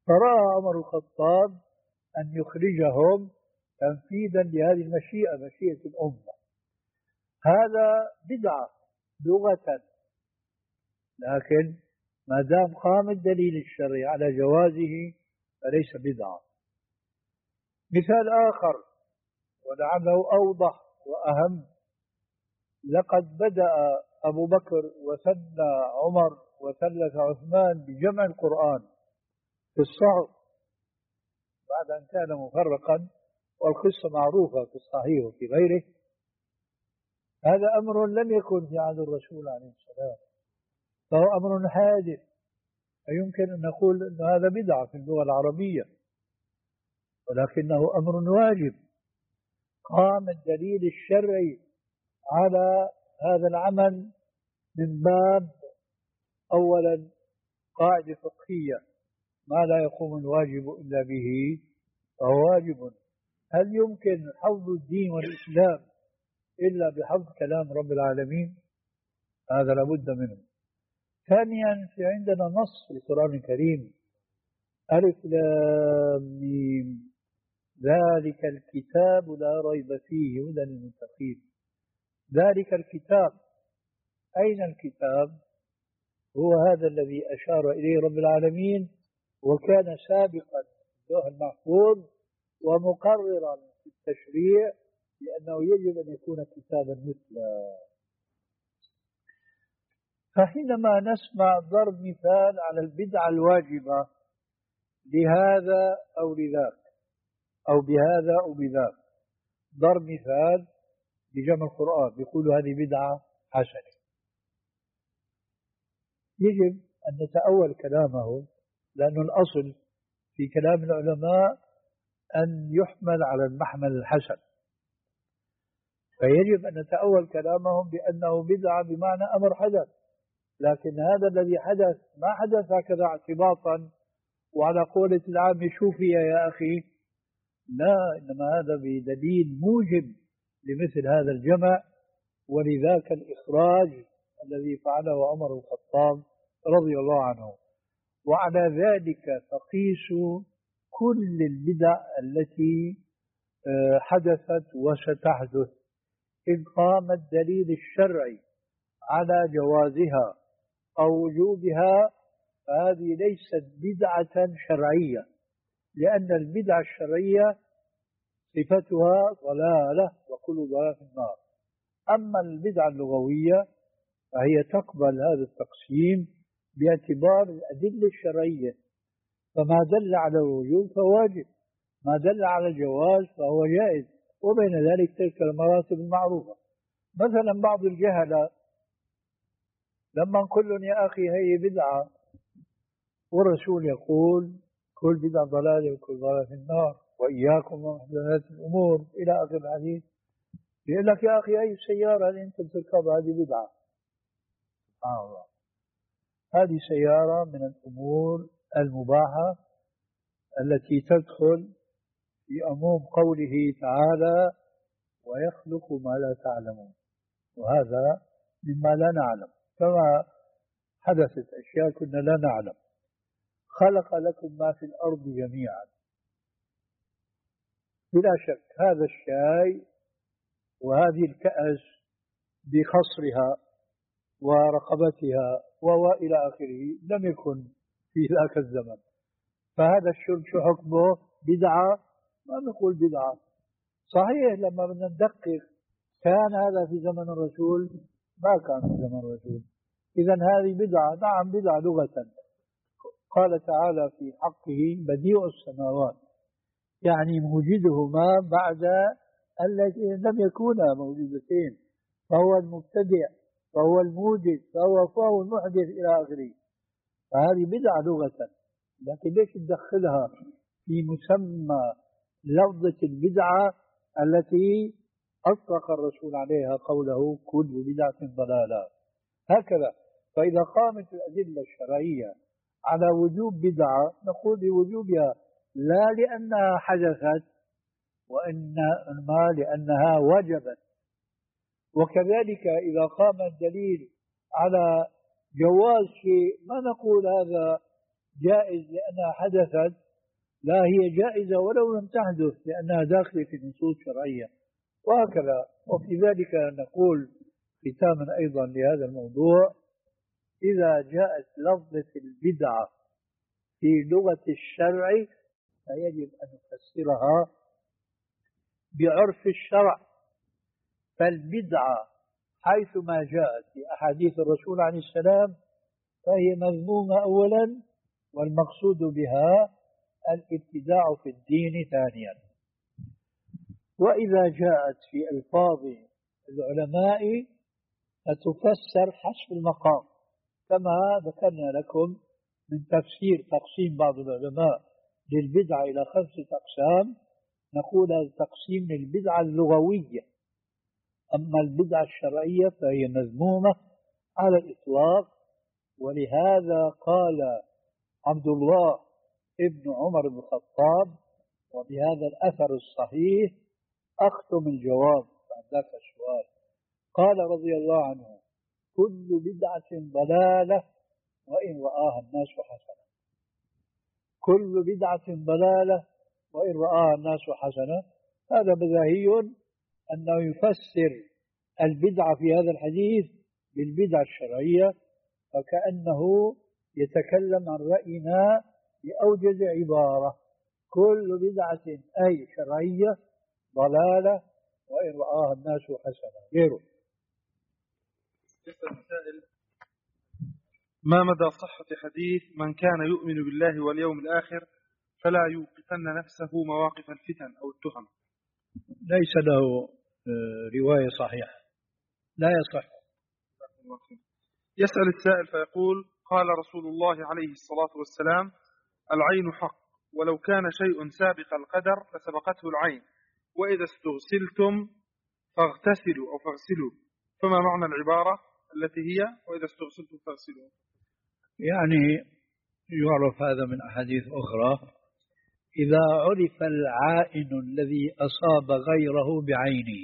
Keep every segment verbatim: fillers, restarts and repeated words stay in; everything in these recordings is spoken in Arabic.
فرأى عمر الخطاب أن يخرجهم تنفيذا لهذه المشيئة، مشيئة الأمة. هذا بدعة لغة، لكن ما دام قام الدليل الشرعي على جوازه فليس بدعة. مثال آخر ولعله أوضح وأهم: لقد بدأ أبو بكر وثنى عمر وثلث عثمان بجمع القرآن في الصحف بعد أن كان مفرقا، والقصة معروفة في الصحيح وفي غيره. هذا أمر لم يكن في عهد الرسول عليه السلام، فهو أمر حادث، فيمكن أن نقول أن هذا بدعة في اللغة العربية، ولكنه أمر واجب. قام الدليل الشرعي على هذا العمل من باب أولا قاعدة فقهية: ما لا يقوم الواجب إلا به فهو واجب. هل يمكن حفظ الدين والإسلام إلا بحفظ كلام رب العالمين؟ هذا لابد منه. ثانيا، في عندنا نص في القرآن الكريم: ألف لام ميم ذلك الكتاب لا ريب فيه هدى للمتقين. ذلك الكتاب، أين الكتاب؟ هو هذا الذي أشار إليه رب العالمين، وكان سابقا في اللوح المحفوظ ومقررا في التشريع لأنه يجب أن يكون كتابا مثله. فحينما نسمع ضرب مثال على البدعة الواجبة لهذا أو لذاك أو بهذا أو بذاك، ضرب مثال بجمع القرآن بيقولوا هذه بدعة حسنة، يجب أن نتأول كلامه، لأن الأصل في كلام العلماء أن يحمل على المحمل الحسن، فيجب أن نتأول كلامهم بأنه بدعة بمعنى أمر حدث. لكن هذا الذي حدث ما حدث هكذا اعتباطا وعلى قولة العام شوفي يا أخي، لا، إنما هذا بدليل موجب لمثل هذا الجمع، ولذاك الإخراج الذي فعله عمر الخطاب رضي الله عنه. وعلى ذلك فقيسوا كل البدع التي حدثت وستحدث، إن قام الدليل الشرعي على جوازها أو وجوبها فهذه ليست بدعة شرعية، لأن البدعة الشرعية صفتها ضلالة وكل ضلالة في النار. أما البدعة اللغوية فهي تقبل هذا التقسيم باعتبار الأدلة الشرعية، فما دل على الوجوب فواجب، ما دل على الجواز فهو جائز، وبين ذلك تلك المراتب المعروفة. مثلا بعض الجهلة لما نقول لهم يا أخي هي بدعة والرسول يقول كل بدعة ضلالة وكل ضلالة في النار وإياكم ومحدثات الأمور إلى آخر الحديث، يقول لك يا أخي أي سيارة اللي أنت بتركبها هذه بدعة. سبحان الله، هذه سيارة من الأمور المباحة التي تدخل في عموم قوله تعالى ويخلق ما لا تعلمون، وهذا مما لا نعلم، كما حدثت أشياء كنا لا نعلم. خلق لكم ما في الأرض جميعا، بلا شك هذا الشاي وهذه الكأس بخصرها ورقبتها وإلى آخره لم يكن في ذاك الزمن، فهذا الشرب شو حكمه؟ بدعة؟ ما نقول بدعة. صحيح لما بدنا ندقق كان هذا في زمن الرسول؟ ما كان في زمن الرسول. إذا هذه بدعة، نعم بدعة لغة. قال تعالى في حقه بديع السماوات، يعني موجدهما بعد التي لم يكونا موجودتين، فهو المبتدع فهو الموجد فهو فهو المحدث إلى آخره، فهذه بدعة لغة. لكن ليش تدخلها في مسمى لفظة البدعة التي أطلق الرسول عليها قوله كل بدعة ضلالة؟ هكذا. فإذا قامت الأدلة الشرعية على وجوب بدعة نقول بوجوبها، لا لأنها حدثت وإنما لأنها وجبت. وكذلك إذا قام الدليل على جواز شيء ما نقول هذا جائز لأنها حدثت، لا هي جائزة ولو لم تحدث لأنها داخلة في نصوص شرعية، وهكذا. وفي ذلك نقول ختاما أيضا لهذا الموضوع: إذا جاءت لفظة البدعة في لغة الشرع فيجب أن نفسرها بعرف الشرع. فالبدعة حيثما جاءت في أحاديث الرسول عليه السلام فهي مذمومة أولا، والمقصود بها الابتداع في الدين ثانيا. وإذا جاءت في ألفاظ العلماء فتفسر حسب المقام، كما ذكرنا لكم من تفسير تقسيم بعض العلماء للبدعة إلى خمسة أقسام. نقول التقسيم للبدعة اللغوية، أما البدعة الشرعية فهي مذمومة على الإطلاق. ولهذا قال عبد الله ابن عمر بن الخطاب، وبهذا الأثر الصحيح أختم الجواب عن ذاك السؤال، قال رضي الله عنه: كل بدعة ضلالة وإن رآها الناس حسنة. كل بدعة ضلالة وإن رآها الناس حسنة. هذا بديهي أنه يفسر البدعة في هذا الحديث بالبدعة الشرعية، فكأنه يتكلم عن رأينا بأوجز عبارة: كل بدعة أي شرعية ضلالة وإن رآها الناس حسنة. غيره. ما مدى صحة حديث من كان يؤمن بالله واليوم الآخر فلا يوقفن نفسه مواقف الفتن أو التهم؟ ليس له رواية صحيحة، لا يصح. يسأل السائل فيقول: قال رسول الله عليه الصلاة والسلام: العين حق، ولو كان شيء سابق القدر لسبقته العين، وإذا استغسلتم فاغتسلوا أو فاغسلوا، فما معنى العبارة التي هي وإذا استغسلتم فاغسلوا؟ يعني يعرف هذا من أحاديث أخرى: إذا عرف العائن الذي أصاب غيره بعينه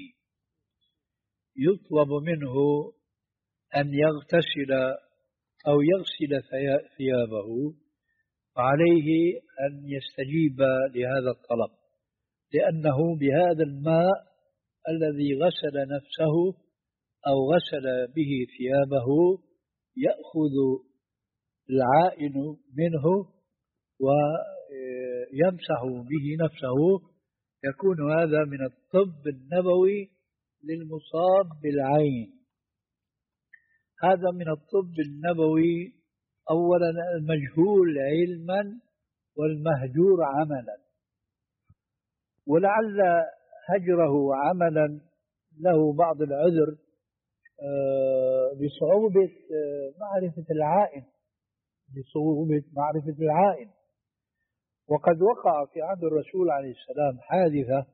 يطلب منه أن يغتسل أو يغسل ثيابه، فعليه أن يستجيب لهذا الطلب، لأنه بهذا الماء الذي غسل نفسه أو غسل به ثيابه يأخذ العائن منه ويمسح به نفسه. يكون هذا من الطب النبوي للمصاب بالعين. هذا من الطب النبوي أولا المجهول علما والمهجور عملا، ولعل هجره عملا له بعض العذر بصعوبة معرفة العائن بصعوبة معرفة العائن. وقد وقع في عهد الرسول عليه السلام حادثة،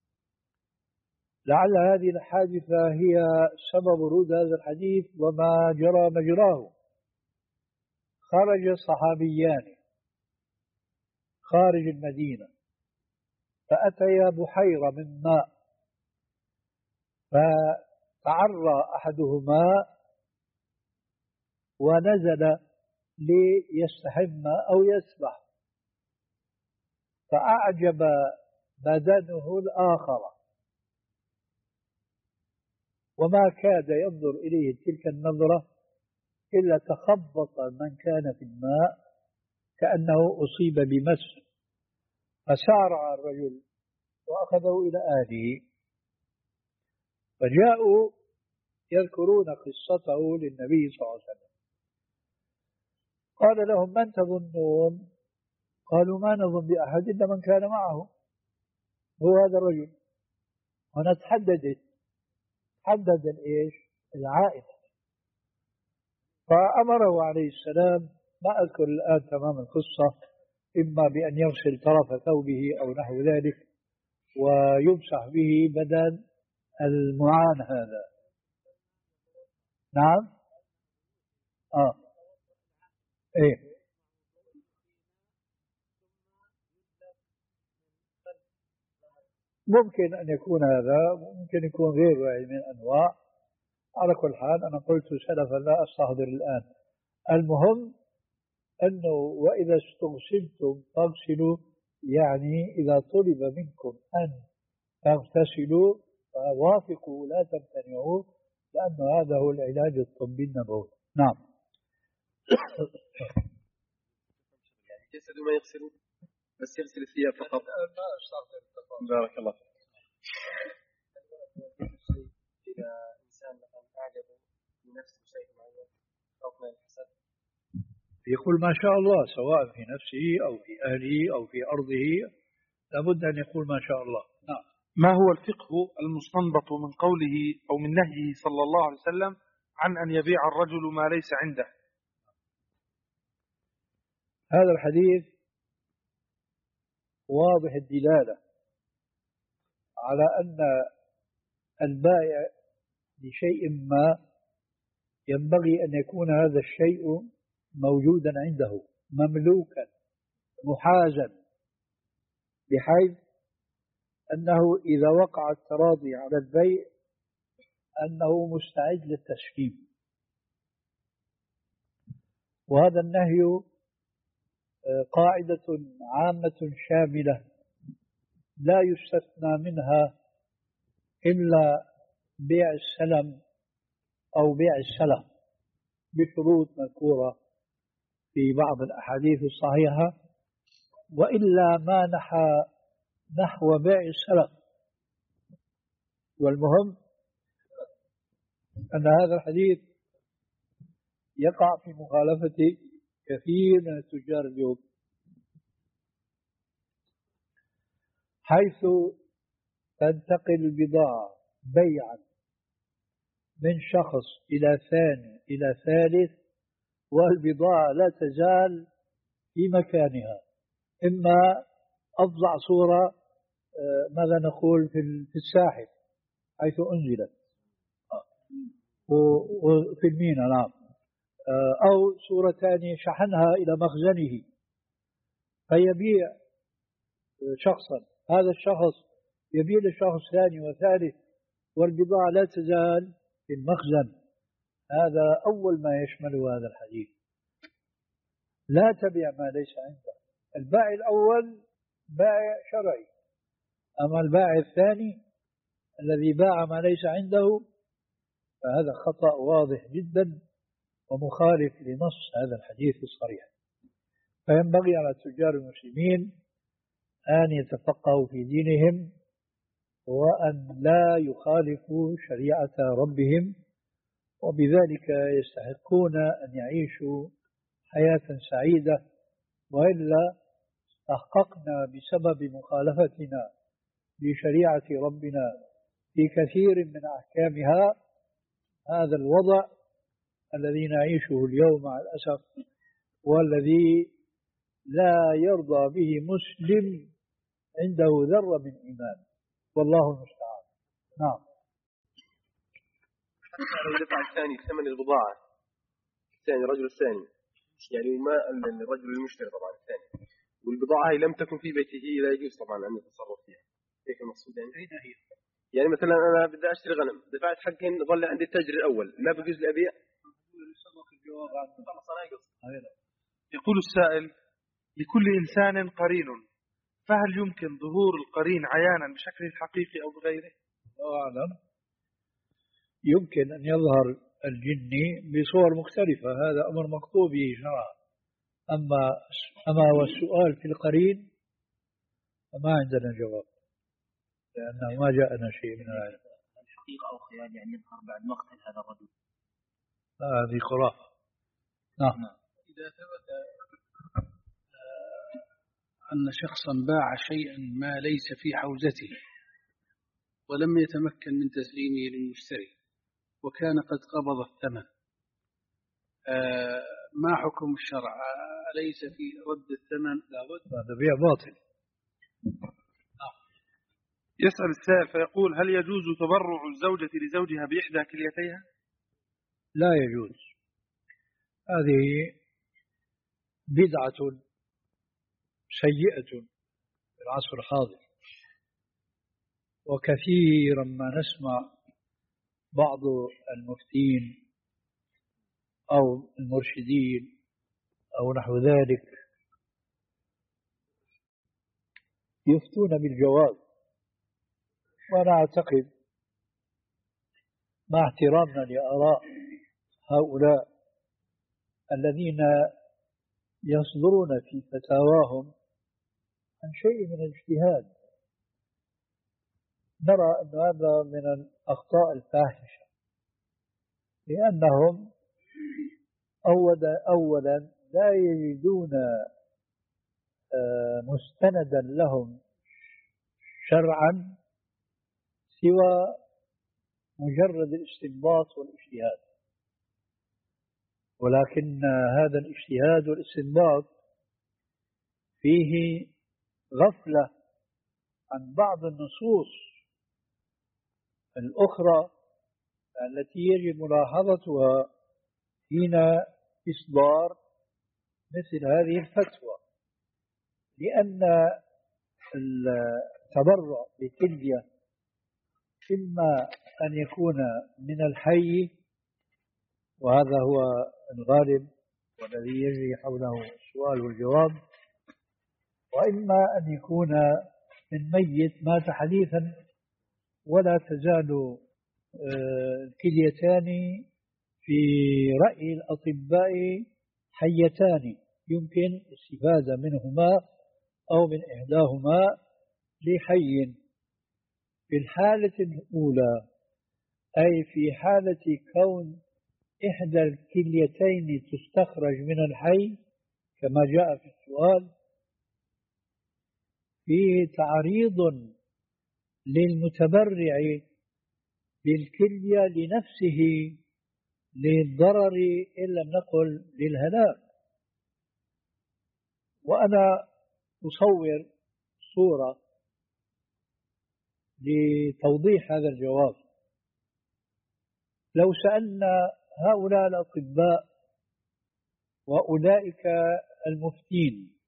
لعل هذه الحادثة هي سبب ورود هذا الحديث وما جرى مجراه. خرج صحابيان خارج المدينة فأتيا بحيرة من ماء، فتعرى أحدهما ونزل ليستحم أو يسبح، فأعجب بدنه الآخر وما كاد ينظر إليه تلك النظرة إلا تخبط من كان في الماء كأنه أصيب بمس، فسارع الرجل وأخذه إلى أهله، فجاءوا يذكرون قصته للنبي صلى الله عليه وسلم. قال لهم: من تظنون؟ قالوا: ما نظن بأحد إلا من كان معه، هو هذا الرجل. هنا تحددت حدد الإيش؟ العائد. فأمره عليه السلام، ما أذكر الآن تمام القصة، إما بأن يغسل طرف ثوبه أو نحو ذلك ويمسح به بدن المعان هذا. نعم. آه إيه ممكن أن يكون هذا، ممكن يكون غيره من أنواع. على كل حال أنا قلت سلفا لا أستحضر الآن. المهم أنه وإذا استغسلتم فاغسلوا، يعني إذا طلب منكم أن تغتسلوا فوافقوا لا تمتنعوا، لأن هذا هو العلاج الطبي النبوي. نعم. يعني جسد ما يغسلوا بس يغسل الثياب فقط. بارك الله فيك. إذا إنسان مثلا أعجبه بنفسه شيء معين خوف من الحسد، يقول ما شاء الله، سواء في نفسه أو في أهله أو في أرضه، لابد أن يقول ما شاء الله. نعم. ما هو الفقه المستنبط من قوله أو من نهيه صلى الله عليه وسلم عن أن يبيع الرجل ما ليس عنده؟ هذا الحديث واضح الدلالة على أن البائع لشيء ما ينبغي أن يكون هذا الشيء موجودا عنده مملوكا محازا، بحيث أنه إذا وقع التراضي على البيع أنه مستعد للتسليم. وهذا النهي قاعدة عامة شاملة لا يستثنى منها إلا بيع السلم أو بيع السلم بشروط مذكورة في بعض الأحاديث الصحيحة، وإلا ما نحى نحو بيع السلم. والمهم أن هذا الحديث يقع في مخالفة كثير من التجار اليوم، حيث تنتقل البضاعة بيعا من شخص إلى ثاني إلى ثالث، والبضاعة لا تزال في مكانها، إما أفظع صورة ماذا نقول في الساحل حيث أنزلت وفي المينا، نعم، أو صورة ثانية شحنها إلى مخزنه فيبيع شخصا، هذا الشخص يبيع لشخص ثاني وثالث والبضاعة لا تزال في المخزن. هذا أول ما يشمله هذا الحديث، لا تبيع ما ليس عندك. البائع الأول بائع شرعي، أما البائع الثاني الذي باع ما ليس عنده فهذا خطأ واضح جدا ومخالف لنص هذا الحديث الصريح. فينبغي على تجار المسلمين أن يتفقهوا في دينهم وأن لا يخالفوا شريعة ربهم، وبذلك يستحقون أن يعيشوا حياة سعيدة، وإلا تحققنا بسبب مخالفتنا لشريعة ربنا في كثير من أحكامها هذا الوضع الذي نعيشه اليوم مع الأسف، والذي لا يرضى به مسلم عنده ذرة من إيمان، والله المستعان. نعم. لو دفع الثاني ثمن البضاعة الثاني الرجل الثاني، يعني ما الرجل المشتري طبعا الثاني، والبضاعة هي لم تكن في بيته لا يجوز طبعا أن يتصرف فيها. كيف المقصود يعني؟ يعني مثلا أنا بدي أشتري غنم، دفعت حقهن ظل عندي التاجر الأول، لا بجوز لي أبيع. يقول السائل: لكل إنسان قرين، فهل يمكن ظهور القرين عيانا بشكله الحقيقي أو بغيره؟ الله أعلم. يمكن أن يظهر الجني بصور مختلفة، هذا أمر مقطوع به شرعا. أما أما والسؤال في القرين فما عندنا جواب، لأنه ما جاءنا شيء من العلم. الحقيقة أو خيال يعني يظهر بعد مقتل هذا الرجل؟ هذه خرافة. نعم. إذا ثبت أن شخصا باع شيئا ما ليس في حوزته ولم يتمكن من تسليمه للمشتري وكان قد قبض الثمن، ما حكم الشرع؟ أليس في رد الثمن لابد؟ هذا بيع باطل. يسأل السائل فيقول: هل يجوز تبرع الزوجة لزوجها بإحدى كليتيها؟ لا يجوز. هذه بدعة سيئة في العصر الحاضر، وكثيرا ما نسمع بعض المفتين أو المرشدين أو نحو ذلك يفتون بالجواز. وأنا أعتقد مع احترامنا لآراء هؤلاء الذين يصدرون في فتاواهم عن شيء من الاجتهاد، نرى أن هذا من الأخطاء الفاحشة، لأنهم أولا, أولا لا يجدون مستندا لهم شرعا سوى مجرد الاستنباط والاجتهاد، ولكن هذا الاجتهاد والاستنباط فيه غفلة عن بعض النصوص الأخرى التي يجب ملاحظتها حين إصدار مثل هذه الفتوى، لأن التبرع بكلية إما أن يكون من الحي، وهذا هو الغالب والذي يجري حوله السؤال والجواب، وإما أن يكون من ميت مات حديثا ولا تزال الكليتان في رأي الأطباء حيتان يمكن الاستفادة منهما أو من إحداهما لحي. في الحالة الأولى أي في حالة كون إحدى الكليتين تستخرج من الحي كما جاء في السؤال، فيه تعريض للمتبرع بالكلية لنفسه للضرر إن لم نقل للهلاك. وأنا أصور صورة لتوضيح هذا الجواب. لو سألنا هؤلاء الأطباء وأولئك المفتين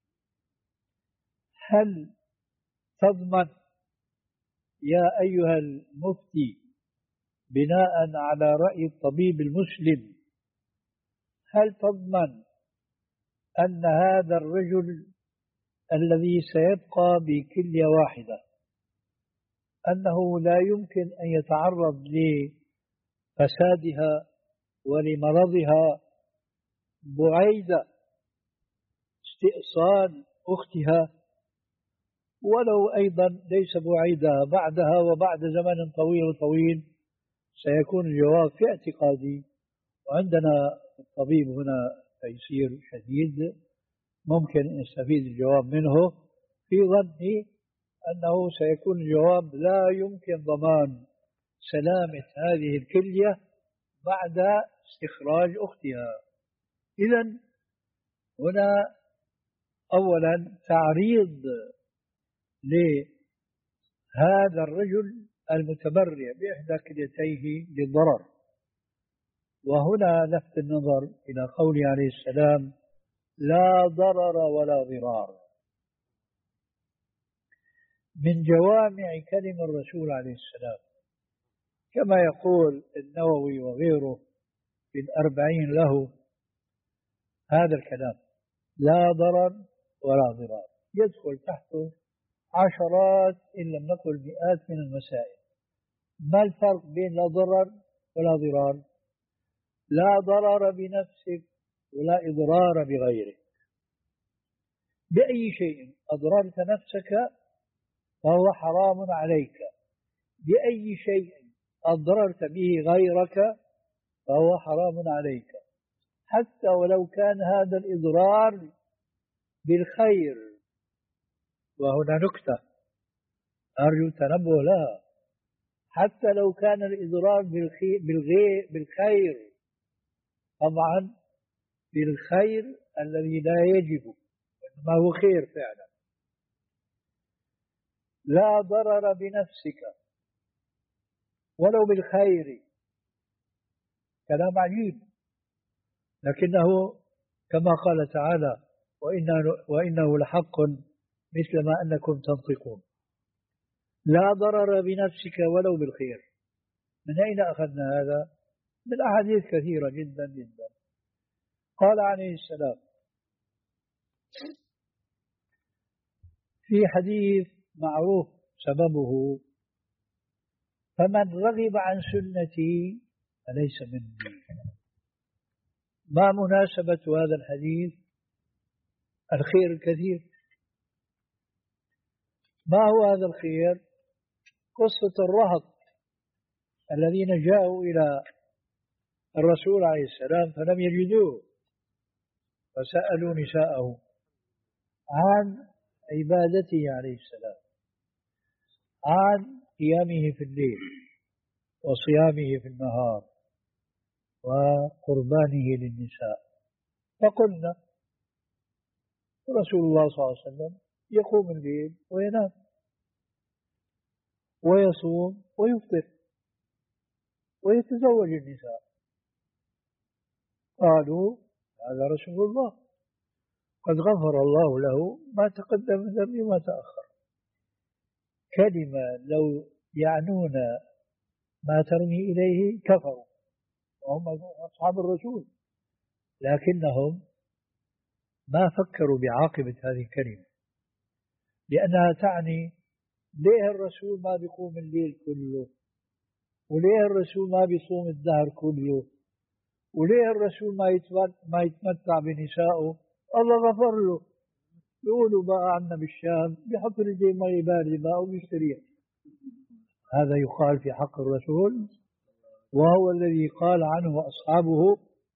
هل تضمن يا أيها المفتي بناء على رأي الطبيب المسلم، هل تضمن أن هذا الرجل الذي سيبقى بكلية واحدة أنه لا يمكن أن يتعرض لفسادها ولمرضها بعيد استئصال أختها، ولو أيضا ليس بعيدها بعدها وبعد زمن طويل طويل؟ سيكون الجواب في اعتقادي، وعندنا الطبيب هنا تيسير شديد ممكن نستفيد الجواب منه، في ظني أنه سيكون الجواب لا يمكن ضمان سلامة هذه الكلية بعد استخراج أختها. إذن هنا أولا تعريض لهذا الرجل المتبرع بإحدى كليتيه للضرر. وهنا لفت النظر إلى قوله عليه السلام لا ضرر ولا ضرار، من جوامع كلم الرسول عليه السلام، كما يقول النووي وغيره في الأربعين له هذا الكلام لا ضرر ولا ضرار، يدخل تحته عشرات إن لم نقل مئات من المسائل. ما الفرق بين لا ضرر ولا ضرار؟ لا ضرر بنفسك ولا إضرار بغيرك. بأي شيء أضررت نفسك فهو حرام عليك، بأي شيء أضررت به غيرك فهو حرام عليك، حتى ولو كان هذا الإضرار بالخير. وهنا نكتة أرجو التنبه لها، حتى لو كان الإضرار بالخير، طبعا بالخير الذي لا يجب ما هو خير فعلا. لا ضرر بنفسك ولو بالخير، كلام عجيب، لكنه كما قال تعالى وإنه لحق مثل ما أنكم تنطقون. لا ضرر بنفسك ولو بالخير، من أين أخذنا هذا؟ من أحاديث كثيرة جدا جدا. قال عليه السلام في حديث معروف سببه: فمن رغب عن سنتي فليس مني. ما مناسبة هذا الحديث؟ الخير الكثير. ما هو هذا الخير؟ قصة الرهط الذين جاءوا إلى الرسول عليه السلام فلم يجدوه، فسألوا نساءه عن عبادته عليه السلام، عن قيامه في الليل وصيامه في النهار وقربانه للنساء. فقلنا رسول الله صلى الله عليه وسلم يقوم الليل وينام ويصوم ويفطر ويتزوج النساء. قالوا هذا رسول الله قد غفر الله له ما تقدم من ذنبه وما تأخر. كلمة لو يعنون ما ترمي إليه كفروا، وهم أصحاب الرسول، لكنهم ما فكروا بعاقبة هذه الكلمة، لأنها تعني ليه الرسول ما بيقوم الليل كله، وليه الرسول ما بيصوم الدهر كله، وليه الرسول ما يتمتع بنسائه؟ الله غفر له. يقولوا بقى عنا بالشام بيحط رجليه مي باردة بقى وبيستريح. هذا يقال في حق الرسول، وهو الذي قال عنه أصحابه: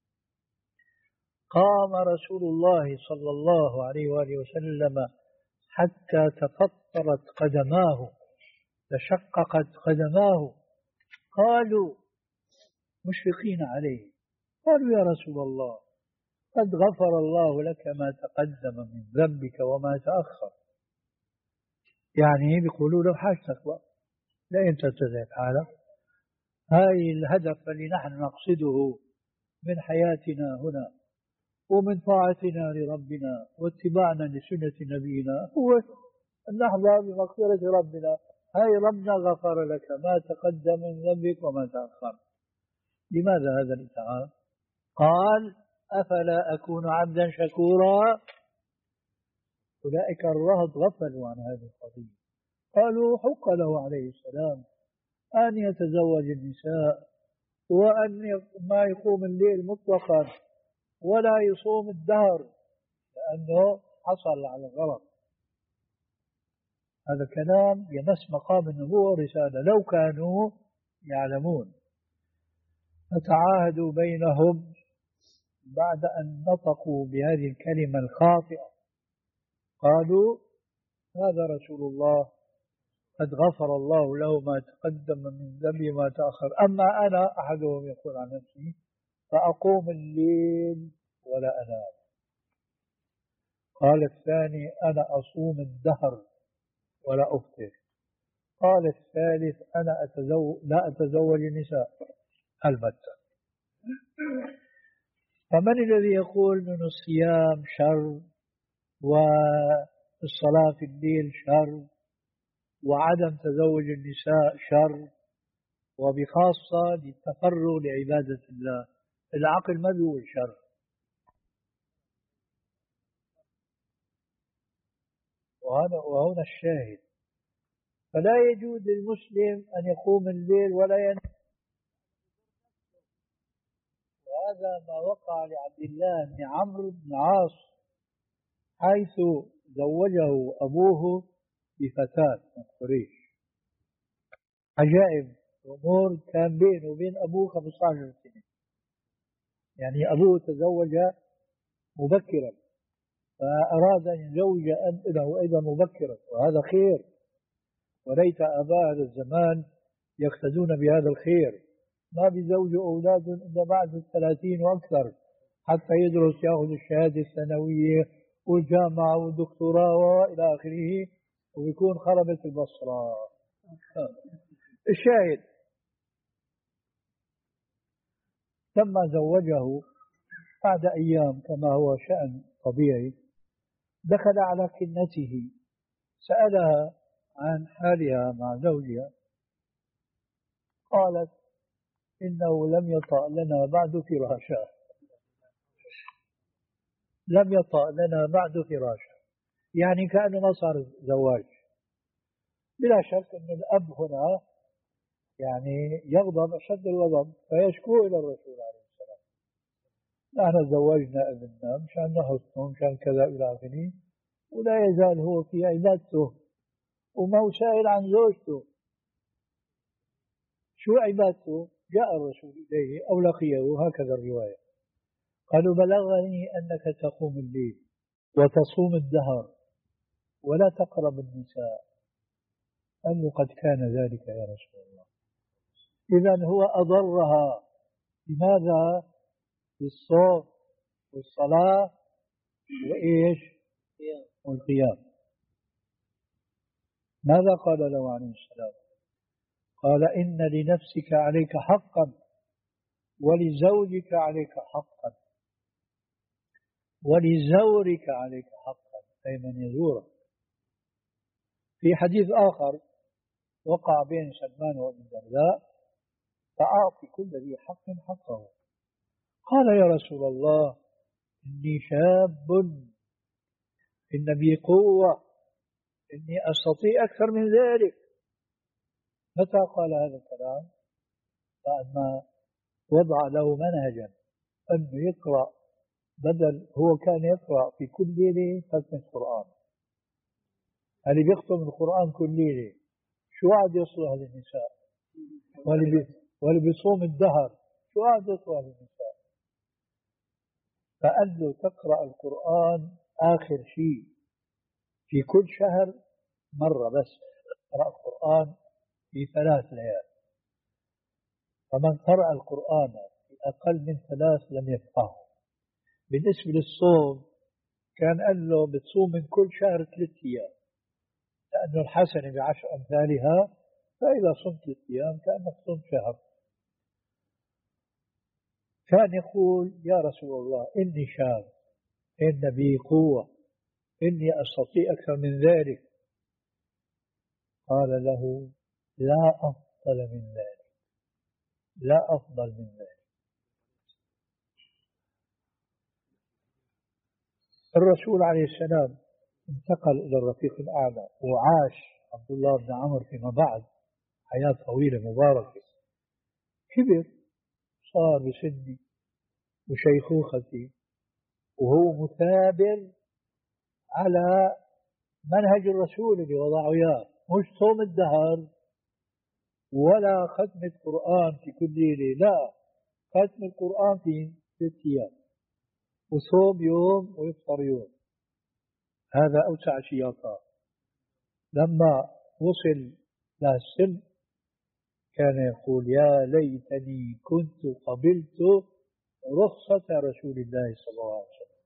قام رسول الله صلى الله عليه وآله وسلم حتى تفطرت قدماه تشققت قدماه. قالوا مشفقين عليه، قالوا يا رسول الله قد غفر الله لك ما تقدم من ذنبك وما تأخر. يعني بيقولوا له حاجتك بقى لا أنت تزعل حالك. هاي الهدف اللي نحن نقصده من حياتنا هنا ومن طاعتنا لربنا واتباعنا لسنة نبينا هو أن نحظى بمغفرة ربنا. هاي ربنا غفر لك ما تقدم من ذنبك وما تأخر. لماذا هذا الإتعاب؟ قال أفلا أكون عبدا شكورا. أولئك الرهط غفلوا عن هذه القضية، قالوا حق له عليه السلام أن يتزوج النساء وأن ما يقوم الليل مطلقا ولا يصوم الدهر لأنه حصل على الغلط. هذا كلام يمس مقام النبوة والرسالة لو كانوا يعلمون. فتعاهدوا بينهم بعد أن نطقوا بهذه الكلمة الخاطئة، قالوا هذا رسول الله قد غفر الله له ما تقدم من ذنبه ما تأخر، أما أنا أحدهم يقول عن نفسه فأقوم الليل ولا أنام. قال الثاني أنا أصوم الدهر ولا أفطر. قال الثالث أنا أتزوج لا أتزوج النساء البتة. فمن الذي يقول من الصيام شر والصلاة في الليل شر وعدم تزوج النساء شر، وبخاصة للتفرغ لعبادة الله؟ العقل ما بيقول شر. وهنا, وهنا الشاهد. فلا يجوز للمسلم أن يقوم الليل ولا ينام. وهذا ما وقع لعبد الله بن عمرو بن عاص حيث زوجه أبوه بفتاة من قريش. عجائب أمور، كان بينه وبين أبوه خمسة عشر سنة، يعني أبوه تزوج مبكرا فأراد أن يزوج ابنه أيضا مبكرا، وهذا خير، وليت آباء هذا الزمان يقتدون بهذا الخير. ما بيزوجوا أولاد إلا بعد الثلاثين وأكثر حتى يدرس يأخذ الشهادة الثانوية والجامعة والدكتوراه وإلى آخره، ويكون خربت البصرة. الشاهد لما زوجه بعد أيام كما هو شأن طبيعي دخل على كنته سألها عن حالها مع زوجها، قالت إنه لم يطأ لنا بعد فراشا. لم يطأ لنا بعد فراشا، يعني كأنه ما صار زواج. بلا شك أن الأب هنا يعني يغضب أشد الغضب فيشكو إلى الرسول عليه السلام، نحن زوجنا ابننا مشان نحسنه مشان كذا إلى آخره، ولا يزال هو في عبادته وما هو سائل عن زوجته. شو عبادته؟ جاء الرسول إليه أو لقيه، هكذا الرواية. قالوا بلغني أنك تقوم الليل وتصوم الدهر ولا تقرب النساء. قال له قد كان ذلك يا رسول الله. إذن هو أضرها بماذا؟ بالصوم والصلاة وإيش؟ والقيام. ماذا قال له عليه السلام؟ قال إن لنفسك عليك حقا ولزوجك عليك حقا ولزورك عليك حقا، أي من يزورك. في حديث آخر وقع بين سلمان وابن الدرداء فأعطي كل ذي حق حقه. قال يا رسول الله إني شاب، إن بي قوة، إني أستطيع أكثر من ذلك. متى قال هذا الكلام؟ بعد ما وضع له منهجا أنه يقرأ، بدل هو كان يقرأ في كل ليلة ختم القرآن، اللي بيختم القرآن كل ليلة شو قاعد يصلح للنساء؟ واللي بيصوم الدهر شو قاعد يصلح للنساء؟ فقال له تقرأ القرآن آخر شيء في كل شهر مرة بس، تقرأ القرآن في ثلاث ليال. فمن قرأ القرآن في أقل من ثلاث لم يفقهه. بالنسبة للصوم كان قال له بتصوم من كل شهر ثلاث أيام، لأنه الحسنة بعشر أمثالها، فإذا صمت ثلاث أيام كأنك صمت شهر. كان يقول يا رسول الله إني شاب، إن بي قوة، إني أستطيع أكثر من ذلك. قال له لا أفضل من ذلك، لا أفضل من ذلك. الرسول عليه السلام انتقل إلى الرفيق الأعلى وعاش عبد الله بن عمرو فيما بعد حياة طويلة مباركة. كبر صار بسني وشيخوختي وهو مثابر على منهج الرسول اللي وضعه إياه، مش صوم الدهر ولا ختم القرآن في كل ليلة، لا، ختم القرآن في ست أيام وصوم يوم ويفطر يوم. هذا أوسع شيء صار. لما وصل للسن كان يقول يا ليتني كنت قبلت رخصة رسول الله صلى الله عليه وسلم.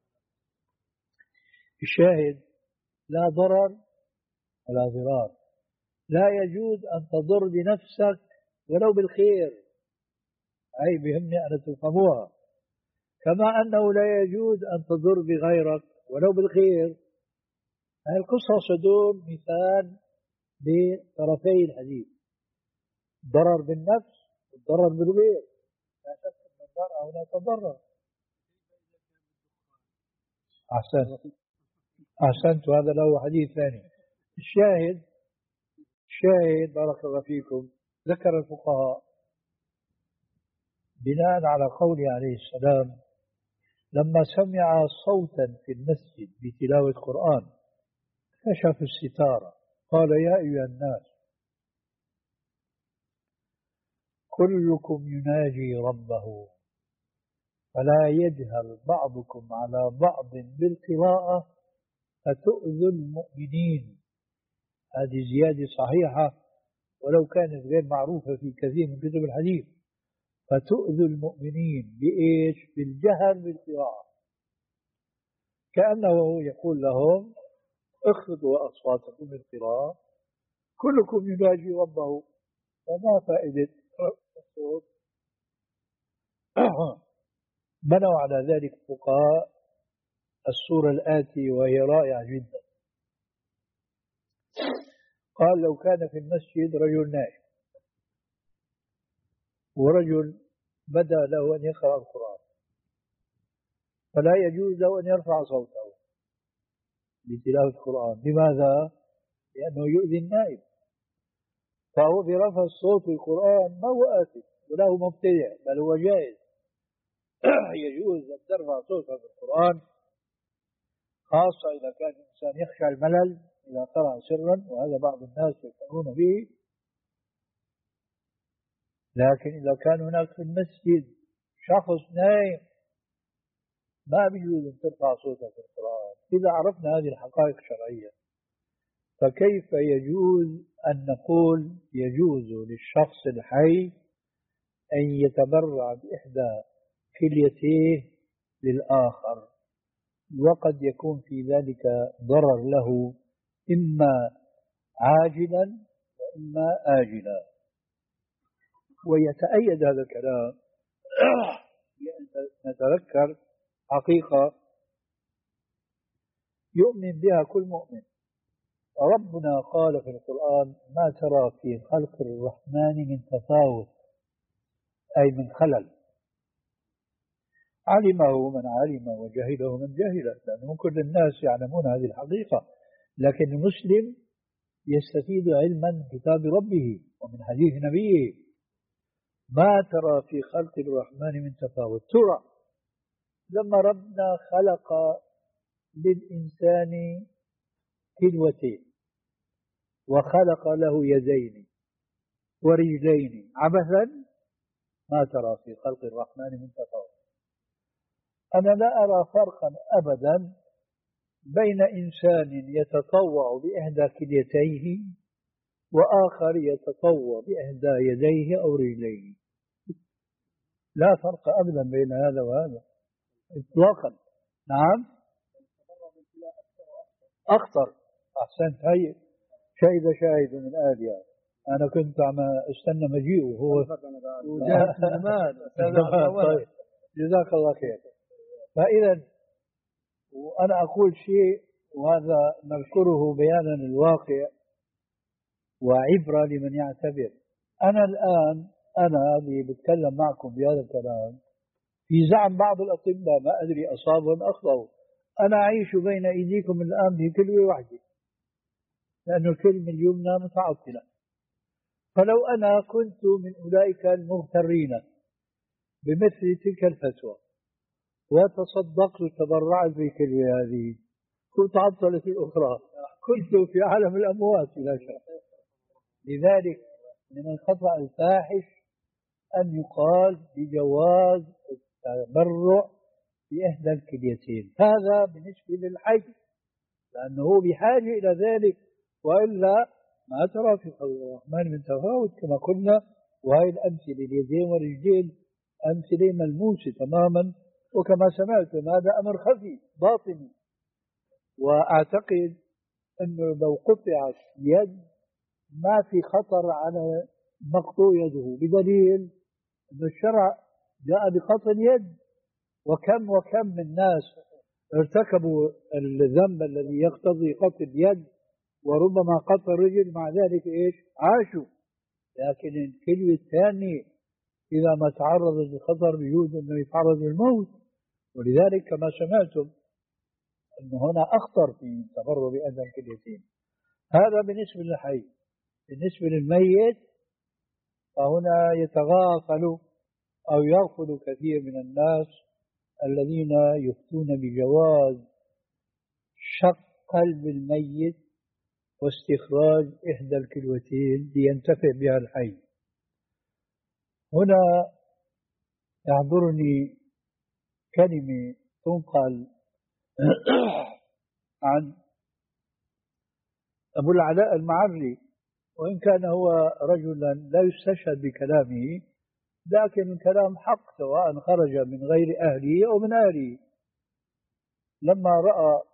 الشاهد لا ضرر ولا ضرار. لا يجوز أن تضر بنفسك ولو بالخير، أي بهمني أن تفهموها. كما أنه لا يجوز أن تضر بغيرك ولو بالخير. هذه القصص تدور مثال بطرفي الحديث، ضرر بالنفس والضرر بالغير. لا شك أن المرأة هنا تضرر. أحسنت أحسنت وهذا له حديث ثاني. الشاهد الشاهد بارك الله فيكم، ذكر الفقهاء بناء على قوله عليه السلام لما سمع صوتا في المسجد بتلاوة قرآن كشف الستارة قال يا أيها الناس كلكم يناجي ربه فلا يجهل بعضكم على بعض بالقراءة فتؤذوا المؤمنين. هذه زيادة صحيحة ولو كانت غير معروفة في كثير من كتب الحديث. فتؤذوا المؤمنين بإيش؟ بالجهر بالقراءة، كأنه يقول لهم اخفضوا أصواتكم بالقراءة، كلكم يناجي ربه، فما فائدة الصوت؟ بنوا على ذلك فقهاء السورة الآتي وهي رائعة جدا. قال لو كان في المسجد رجل نائم ورجل بدأ له أن يقرأ القرآن، فلا يجوز له أن يرفع صوته بتلاوة القرآن. لماذا؟ لأنه يؤذي النائم، فهو برفع الصوت في القرآن ما هو آثم ولا هو مبتدع، بل هو جائز. يجوز أن ترفع صوتك في القرآن، خاصة إذا كان الإنسان يخشى الملل إذا قرأ سرا، وهذا بعض الناس يشعرون به. لكن إذا كان هناك في المسجد شخص نائم ما بيجوز أن ترفع صوتك في القرآن. إذا عرفنا هذه الحقائق الشرعية، فكيف يجوز أن نقول يجوز للشخص الحي أن يتبرع بإحدى كليتيه للآخر، وقد يكون في ذلك ضرر له إما عاجلا وإما آجلا. ويتأيد هذا الكلام لأن نتذكر حقيقة يؤمن بها كل مؤمن. ربنا قال في القرآن: ما ترى في خلق الرحمن من تفاوت، أي من خلل، علمه من علم وجهله من جهل، لأنه كل الناس يعلمون هذه الحقيقة، لكن المسلم يستفيد علما من كتاب ربه ومن حديث نبيه. ما ترى في خلق الرحمن من تفاوت. ترى لما ربنا خلق للإنسان كلوتين وخلق له يدين ورجلين عبثا، ما ترى في خلق الرحمن من تفاوت. أنا لا أرى فرقا أبدا بين إنسان يتطوع بإحدى كليتيه وآخر يتطوع بإحدى يديه أو رجليه، لا فرق أبدا بين هذا وهذا إطلاقا. نعم، أخطر. أحسنت. هي شهد شاهد من أهلها. أنا كنت عم استنى مجيئه وهو وجاء سلمان. طيب، جزاك الله خير. فإذا وأنا أقول شيء وهذا نذكره بيانا للواقع وعبرة لمن يعتبر. أنا الآن أنا اللي بتكلم معكم بهذا الكلام في زعم بعض الأطباء، ما أدري أصابوا أم أخطأوا. أنا أعيش بين أيديكم الآن بكلمة واحدة، لأن الكلمة اليمنى متعطلة. فلو أنا كنت من أولئك المغترين بمثل تلك الفتوى وتصدقت وتبرعت بالكلمة هذه، كنت عطلت الأخرى، كنت في عالم الأموات لا شك. لذلك من الخطأ الفاحش أن يقال بجواز التبرع بإحدى الكليتين. هذا بالنسبة للحي، لأنه بحاجة إلى ذلك، وإلا ما ترى في خلق الرحمن من تفاوت كما قلنا. وهي الأمثلة اليدين والرجلين أمثلة ملموسة تماما، وكما سمعتم هذا أمر خفي باطني. وأعتقد أنه لو قطعت يد ما في خطر على مقطوع يده، بدليل أن الشرع جاء بقطع اليد. وكم وكم من ناس ارتكبوا الذنب الذي يقتضي قطع اليد وربما قطع الرجل، مع ذلك إيش؟ عاشوا. لكن الكلمة الثانية إذا ما تعرض للخطر يجوز أنه يتعرض للموت. ولذلك كما سمعتم أن هنا أخطر في التبرع بأحدى الكليتين. هذا بالنسبة للحي. بالنسبة للميت فهنا يتغافل أو يغفل كثير من الناس الذين يفتون بجواز شق قلب الميت واستخراج إحدى الكلوتين لينتفع بها الحي. هنا يعبرني كلمة تنقل عن أبو العلاء المعري، وإن كان هو رجلا لا يستشهد بكلامه، لكن الكلام حق سواء خرج من غير أهله أو من أهله. لما رأى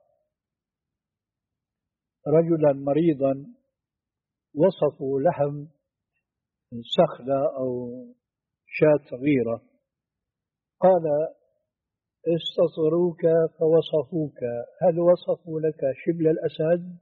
رجلا مريضا وصفوا لحم سخلة أو شاة صغيرة، قال: استصغروك فوصفوك، هل وصفوا لك شبل الأسد؟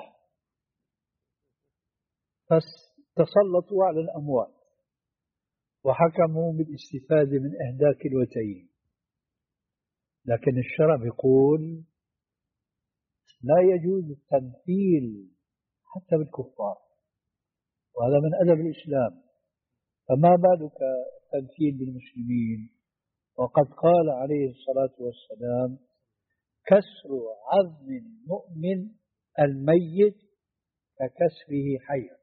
فتسلطوا على الأموات وحكموا بالاستفادة من إحدى كلوتين، لكن الشرع يقول لا يجوز التمثيل حتى بالكفار، وهذا من أدب الإسلام، فما بالك التمثيل بالمسلمين؟ وقد قال عليه الصلاة والسلام كسر عظم المؤمن الميت ككسره حيا.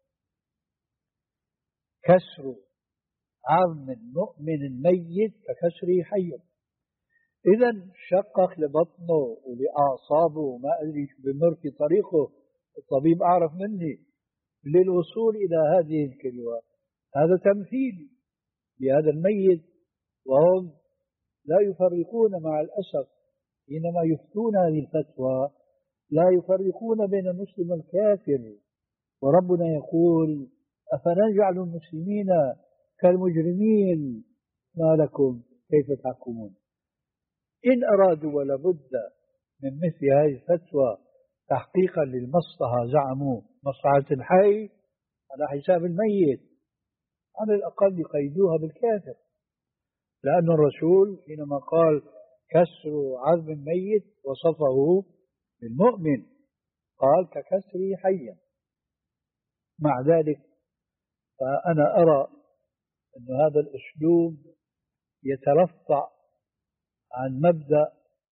كسر عظم المؤمن الميت ككسره حيا. إذا شقق لبطنه ولأعصابه وما أدري شو بمر في طريقه، الطبيب أعرف مني، للوصول إلى هذه الكلوة، هذا تمثيل بهذا الميت. وهم لا يفرقون مع الأسف حينما يفتون هذه الفتوى، لا يفرقون بين المسلم والكافر، وربنا يقول أفنجعل المسلمين كالمجرمين ما لكم كيف تحكمون. إن أرادوا ولابد من مثل هذه الفتوى تحقيقا للمصلحة، زعموا مصلحة الحي على حساب الميت، على الأقل يقيدوها بالكافر، لأن الرسول حينما قال كسر عظم الميت وصفه بالمؤمن، قال ككسره حيا. مع ذلك فأنا أرى أن هذا الأسلوب يترفع عن مبدأ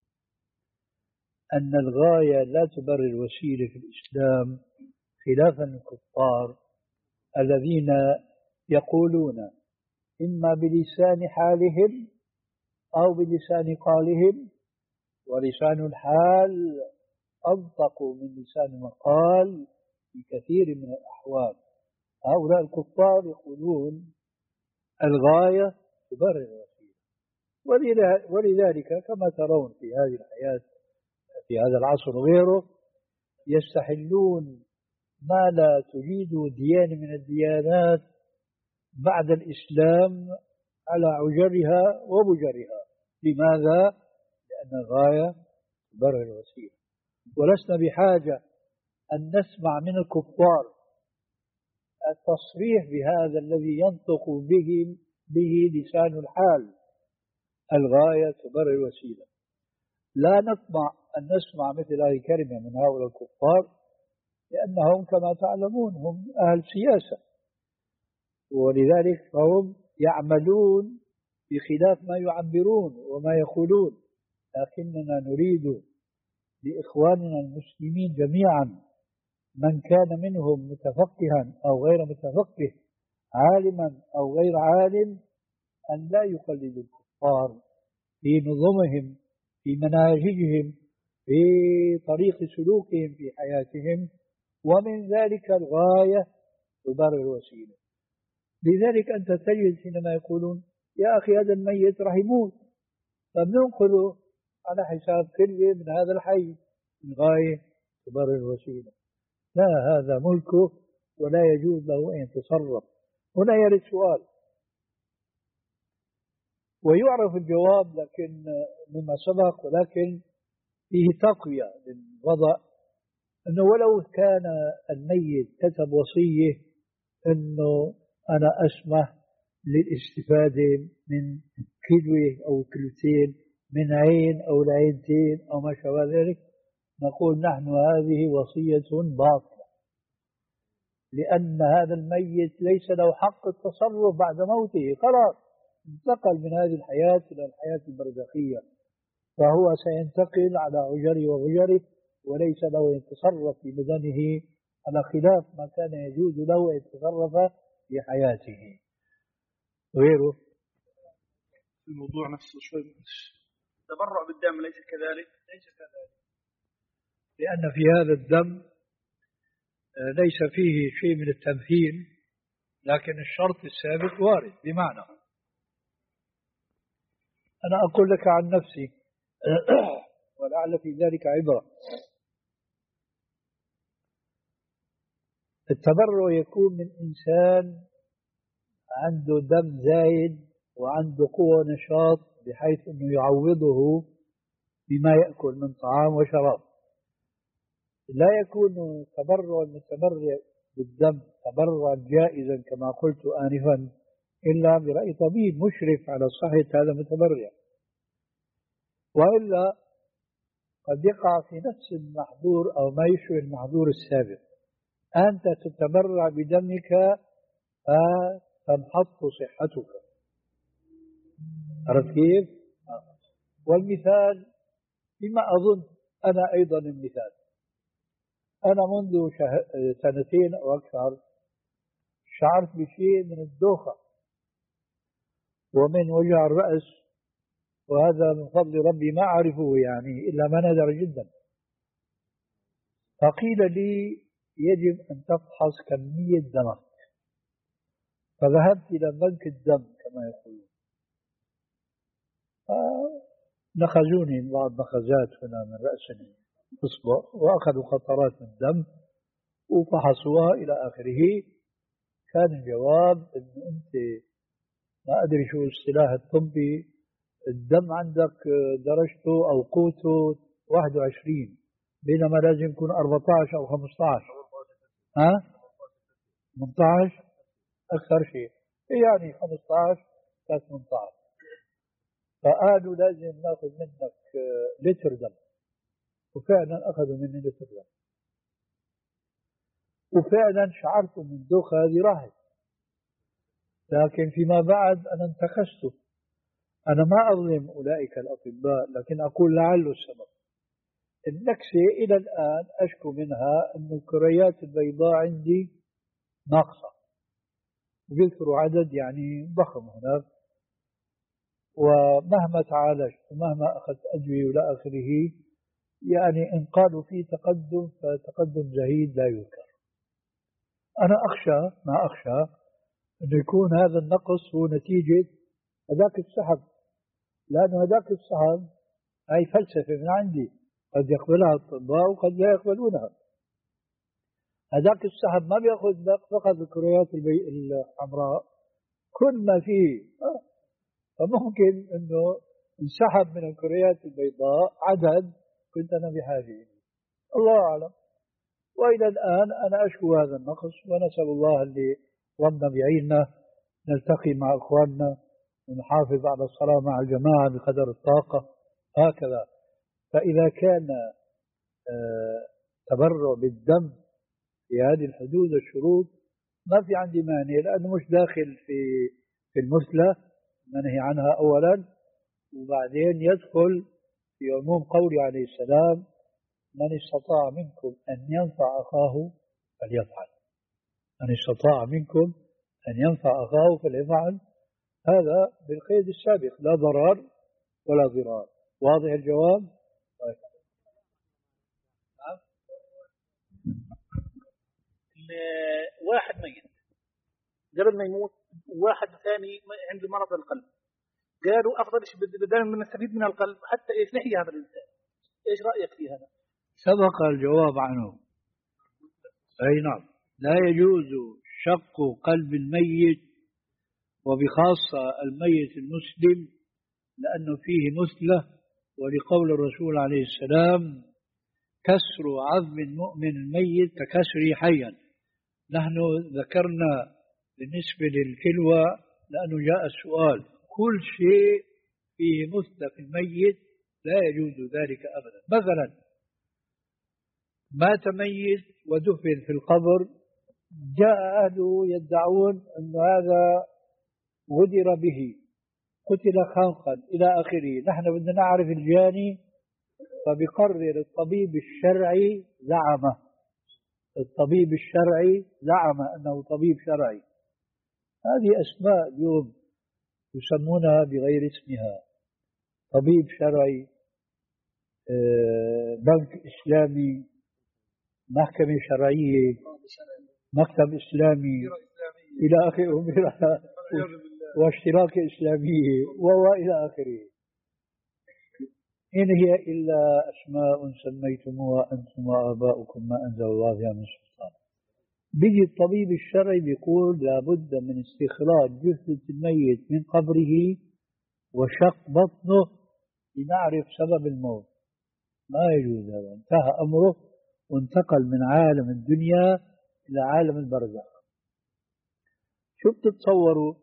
أن الغاية لا تبرر الوسيلة في الإسلام، خلافا للكفار الذين يقولون إما بلسان حالهم أو بلسان قالهم، ولسان الحال أنطق من لسان المقال في كثير من الأحوال. هؤلاء الكفار يقولون الغاية تبرر الوسيلة، ولذلك كما ترون في هذه الحياة في هذا العصر وغيره يستحلون ما لا تجيد ديانة من الديانات بعد الإسلام على عجرها وبجرها. لماذا؟ لأن الغاية تبرر الوسيلة، ولسنا بحاجة أن نسمع من الكفار التصريح بهذا الذي ينطق به به لسان الحال، الغاية تبرر الوسيلة. لا نطمع أن نسمع مثل هذه الكلمة من هؤلاء الكفار، لأنهم كما تعلمون هم أهل سياسة، ولذلك فهم يعملون بخلاف ما يعبرون وما يقولون. لكننا نريد لإخواننا المسلمين جميعا من كان منهم متفقها أو غير متفقه، عالما أو غير عالم، أن لا يقلدوا الكفار في نظمهم، في مناهجهم، في طريق سلوكهم في حياتهم، ومن ذلك الغاية تبرر الوسيلة. لذلك أنت تجد حينما يقولون يا أخي هذا الميت راح يموت فبننقله على حساب كلمة من هذا الحي، الغاية تبرر الوسيلة. لا، هذا ملكه ولا يجوز له أن يتصرف. هنا يرد سؤال ويعرف الجواب لكن مما سبق، ولكن فيه تقوية للوضع، أنه ولو كان الميت كتب وصية أنه أنا أسمح للاستفادة من كلوة أو كلوتين من عين أو العينتين أو ما شابه ذلك، نقول نحن هذه وصية باطلة، لأن هذا الميت ليس له حق التصرف بعد موته، خلاص انتقل من هذه الحياة إلى الحياة البرزخية، فهو سينتقل على عجره وغجره، وليس له أن يتصرف في بدنه على خلاف ما كان يجوز له أن يتصرف في حياته. غيره الموضوع نفسه شوي التبرع بالدم ليس كذلك؟ ليس كذلك، لأن في هذا الدم ليس فيه شيء من التمثيل، لكن الشرط السابق وارد. بمعنى أنا أقول لك عن نفسي ولعل في ذلك عبرة، التبرع يكون من إنسان عنده دم زايد وعنده قوة نشاط بحيث أنه يعوضه بما يأكل من طعام وشراب. لا يكون تبرع المتبرع بالدم تبرعا جائزا كما قلت آنفا إلا برأي طبيب مشرف على صحة هذا المتبرع، وإلا قد يقع في نفس المحظور أو ما يشبه المحظور السابق. أنت تتبرع بدمك فتنحط صحتك، عرفت كيف؟ والمثال بما أظن أنا أيضا المثال، أنا منذ سنتين أو أكثر شعرت بشيء من الدوخة ومن وجع الرأس، وهذا من فضل ربي ما أعرفه يعني إلا ما نادر جدا. فقيل لي يجب أن تفحص كمية دمك، فذهبت إلى بنك الدم كما يقولون، نخزوني بعض نخزات هنا من رأس الإصبع وأخذوا قطرات من الدم وفحصوها إلى آخره. كان الجواب إنه أنت ما أدري شو الاصطلاح الطبي، الدم عندك درجته أو قوته واحد وعشرين، بينما لازم يكون أربعة عشر أو خمسة عشر. ها؟ ثمانية عشر أكثر شيء، يعني خمسة عشر إلى ثمانية عشر. فقالوا لازم ناخذ منك لتر دم، وفعلا أخذوا مني لتر دم، وفعلا شعرت من الدوخة هذه راحت. لكن فيما بعد أنا انتخست، أنا ما أظلم أولئك الأطباء، لكن أقول لعله السبب. النكسة إلى الآن أشكو منها أن الكريات البيضاء عندي ناقصة، وبيذكروا عدد يعني ضخم هناك، ومهما تعالجت ومهما أخذت أدوية إلى آخره يعني إن قالوا فيه تقدم فتقدم زهيد لا يذكر. أنا أخشى ما أخشى أن يكون هذا النقص هو نتيجة هذاك السحب، لأنه هذاك السحب هي فلسفة من عندي قد يقبلها الأطباء وقد لا يقبلونها. هذاك السحب ما بيأخذ فقط الكريات الحمراء، كل ما فيه، فممكن أنه انسحب من الكريات البيضاء عدد كنت أنا بحاجة إليه، الله أعلم. وإلى الآن أنا أشكو هذا النقص، ونسأل الله اللي ربنا بيعيننا نلتقي مع إخواننا ونحافظ على الصلاة مع الجماعة بقدر الطاقة هكذا. فإذا كان تبرع بالدم في هذه الحدود والشروط ما في عندي مانع، لأنه مش داخل في في المثلى منهي عنها أولا، وبعدين يدخل في عموم قوله عليه السلام: من استطاع منكم أن ينفع أخاه فليفعل. من استطاع منكم أن ينفع أخاه فليفعل، هذا بالقيد السابق، لا ضرر ولا ضرار. واضح الجواب؟ طيب. واحد ميت قبل ما يموت، واحد ثاني عنده مرض القلب، قالوا أفضل شيء بدل من نستفيد من القلب حتى إيش نحيي هذا الإنسان. إيش رأيك في هذا؟ سبق الجواب عنه. أي نعم، لا يجوز شق قلب الميت، وبخاصة الميت المسلم، لأنه فيه مثلة، ولقول الرسول عليه السلام: كسر عظم المؤمن الميت ككسره حيا. نحن ذكرنا بالنسبة للكلوة لأنه جاء السؤال، كل شيء فيه مثلة في الميت لا يجوز ذلك أبدا. مثلا مات ميت ودفن في القبر، جاء أهله يدعون أن هذا غدر به، قتل خنقا إلى آخره. نحن بدنا نعرف الجاني، فبقرر الطبيب الشرعي زعم الطبيب الشرعي زعم أنه طبيب شرعي. هذه أسماء اليوم يسمونها بغير اسمها: طبيب شرعي، بنك إسلامي، محكمة شرعية، مكتب إسلامي إلى آخره، واشتراك إسلامية وإلى آخره. إن هي إلا أسماء سميتموها أنتم وآباؤكم ما أنزل الله بها من سلطان. بيجي الطبيب الشرعي بيقول لابد من استخراج جثة الميت من قبره وشق بطنه لنعرف سبب الموت. ما يجوز هذا، انتهى أمره وانتقل من عالم الدنيا إلى عالم البرزخ. شو بتتصوروا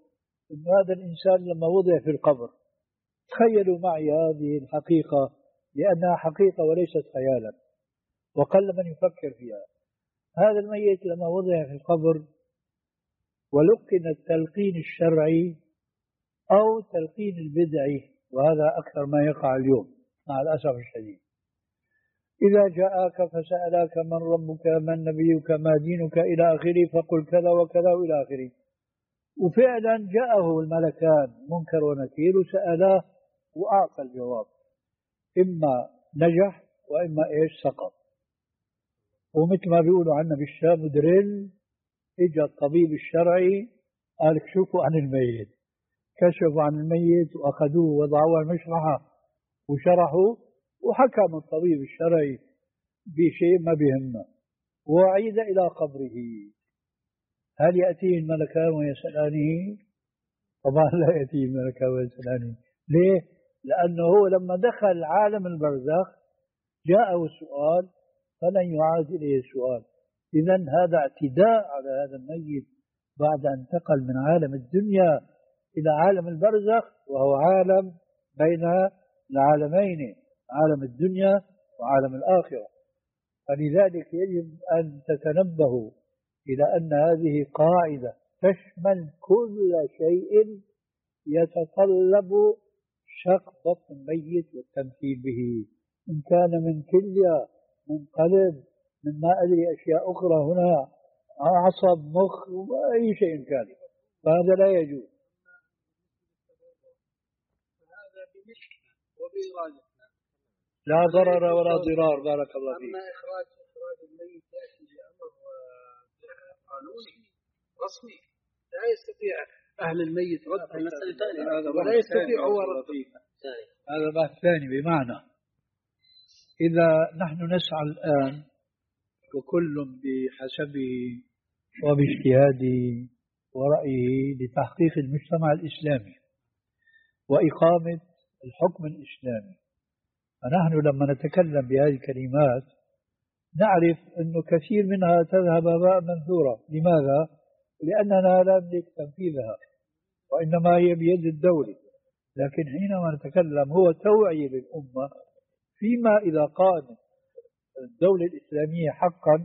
أن هذا الإنسان لما وضع في القبر، تخيلوا معي هذه الحقيقة لأنها حقيقة وليست خيالا، وقل من يفكر فيها. هذا الميت لما وضع في القبر ولقن التلقين الشرعي أو تلقين البدعي، وهذا أكثر ما يقع اليوم مع الأسف الشديد. إذا جاءك فسألك من ربك من نبيك ما دينك إلى آخره فقل كذا وكذا إلى آخره. وفعلا جاءه الملكان منكر ونكير وسألاه وأعطى الجواب، إما نجح وإما إيش سقط. ومثل ما بيقولوا عنا بالشام درل، إجا الطبيب الشرعي قال اكشفوا عن الميت، كشفوا عن الميت وأخذوه وضعوه على المشرحة وشرحوا، وحكم الطبيب الشرعي بشيء ما بيهمنا وعيد إلى قبره. هل يأتيه الملكان ويسألانه؟ طبعا لا يأتيه الملكان ويسألانه. ليه؟ لأنه هو لما دخل عالم البرزخ جاءه السؤال فلن يعاد إليه السؤال. إذن هذا اعتداء على هذا الميت بعد أن انتقل من عالم الدنيا إلى عالم البرزخ، وهو عالم بين العالمين، عالم الدنيا وعالم الآخرة. فلذلك يجب أن تتنبهوا إلى أن هذه قاعدة تشمل كل شيء يتطلب شق بطن الميت والتمثيل به، إن كان من كلية من قلب من ما أدري أشياء أخرى هنا عصب مخ أي شيء كان، فهذا لا يجوز. لا ضرر ولا ضرار. بارك الله فيك. أما إخراج إخراج الميت يأتي بأمر قانوني رسمي، لا يستطيع أهل الميت رد المسألة ثانية، ولا يستطيع هو رد. هذا بحث ثاني، بمعنى إذا نحن نسعى الآن وكل بحسبه وباجتهاده ورأيه لتحقيق المجتمع الإسلامي وإقامة الحكم الإسلامي، فنحن لما نتكلم بهذه الكلمات نعرف أنه كثير منها تذهب هباء منثورا. لماذا؟ لأننا لا نملك تنفيذها وإنما هي بيد الدولة. لكن حينما نتكلم هو توعية للأمة، فيما إذا قامت الدولة الإسلامية حقا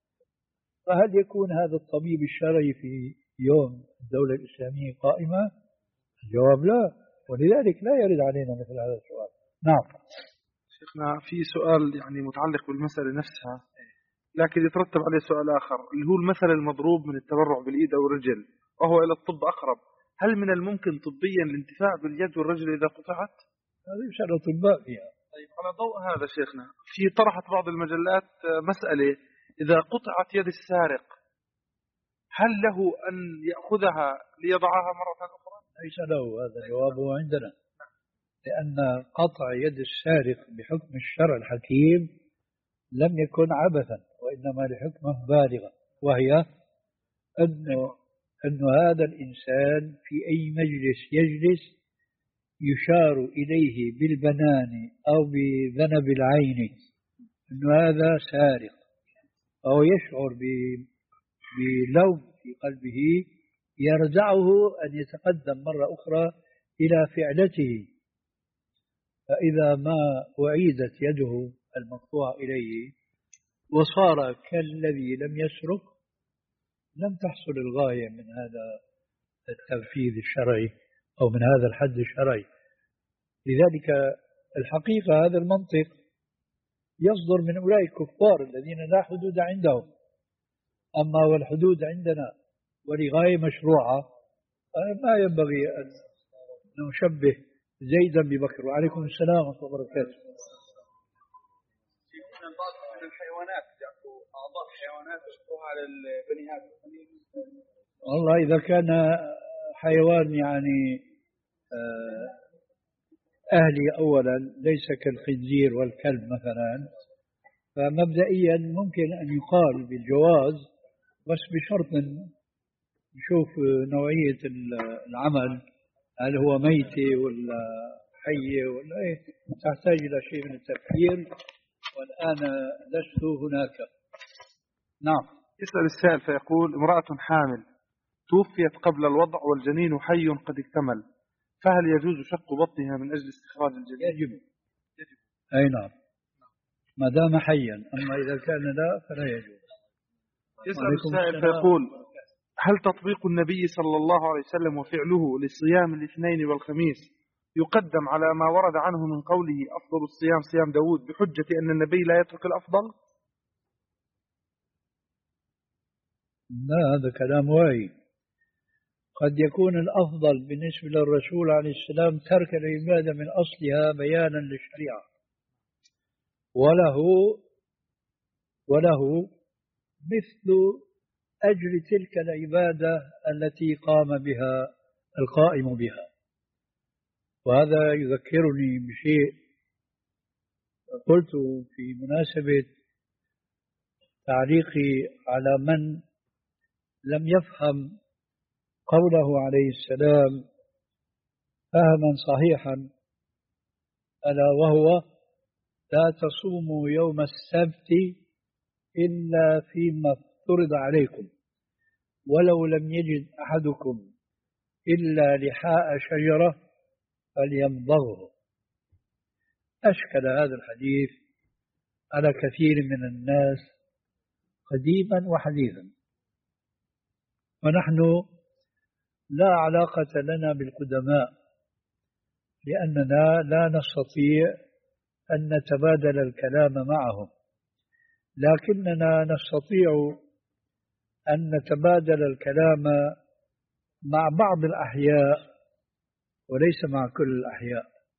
فهل يكون هذا الطبيب الشرعي في يوم الدولة الإسلامية قائمة؟ الجواب لا، ولذلك لا يرد علينا مثل هذا السؤال. نعم شيخنا، في سؤال يعني متعلق بالمسألة نفسها، لكن يترتب عليه سؤال آخر اللي هو المثل المضروب من التبرع بالإيد أو الرجل وهو إلى الطب أقرب. هل من الممكن طبيا الانتفاع باليد والرجل إذا قطعت؟ هذا يسأل الأطباء فيها. طيب، على ضوء هذا شيخنا، في طرحت بعض المجلات مسألة إذا قطعت يد السارق هل له أن يأخذها ليضعها مرة أخرى؟ ليس له، هذا جوابه عندنا، لأن قطع يد السارق بحكم الشرع الحكيم لم يكن عبثا وإنما لحكمة بالغة، وهي أنه, أنه هذا الإنسان في أي مجلس يجلس يشار إليه بالبنان أو بذنب العين أنه هذا سارق، أو يشعر بلوم في قلبه يرجعه أن يتقدم مرة أخرى إلى فعلته. فإذا ما أعيدت يده المقطوع إليه وصار كالذي لم يسرق لم تحصل الغاية من هذا التنفيذ الشرعي أو من هذا الحد الشرعي. لذلك الحقيقة هذا المنطق يصدر من أولئك الكفار الذين لا حدود عندهم، أما والحدود عندنا ولغاية مشروعة ما ينبغي أن نشبه زيدا ببكر. وعليكم السلام ورحمة الله وبركاته. من الحيوانات يأكلوا أعضاء الحيوانات يشبهوها على البني آدم. والله إذا كان حيوان يعني أهلي أولا ليس كالخنزير والكلب مثلا، فمبدئيا ممكن أن يقال بالجواز، بس بشرط نشوف نوعية العمل، هل هو ميتة ولا حية ولا إيه، تحتاج إلى شيء من التفكير، والآن لست هناك. نعم. يسأل السائل فيقول: امرأة حامل توفيت قبل الوضع والجنين حي قد اكتمل، فهل يجوز شق بطنها من أجل استخراج الجنين؟ يجب. يجب. أي نعم، ما دام حيا. أما إذا كان لا فلا يجوز. يسأل السائل فيقول: هل تطبيق النبي صلى الله عليه وسلم وفعله لصيام الاثنين والخميس يقدم على ما ورد عنه من قوله أفضل الصيام صيام داود بحجة أن النبي لا يترك الأفضل؟ لا، هذا كلام واهي. قد يكون الأفضل بالنسبة للرسول عليه السلام ترك العبادة من أصلها بيانا للشريعة، وله وله مثل أجر تلك العبادة التي قام بها القائم بها. وهذا يذكرني بشيء قلت في مناسبة تعليقي على من لم يفهم قوله عليه السلام فهما صحيحا، ألا وهو: لا تصوموا يوم السبت إلا فيما افترض عليكم، ولو لم يجد أحدكم إلا لحاء شجرة فليمضغه. أشكل هذا الحديث على كثير من الناس قديما وحديثا، ونحن لا علاقة لنا بالقدماء، لأننا لا نستطيع أن نتبادل الكلام معهم، لكننا نستطيع أن نتبادل الكلام مع بعض الأحياء وليس مع كل الأحياء.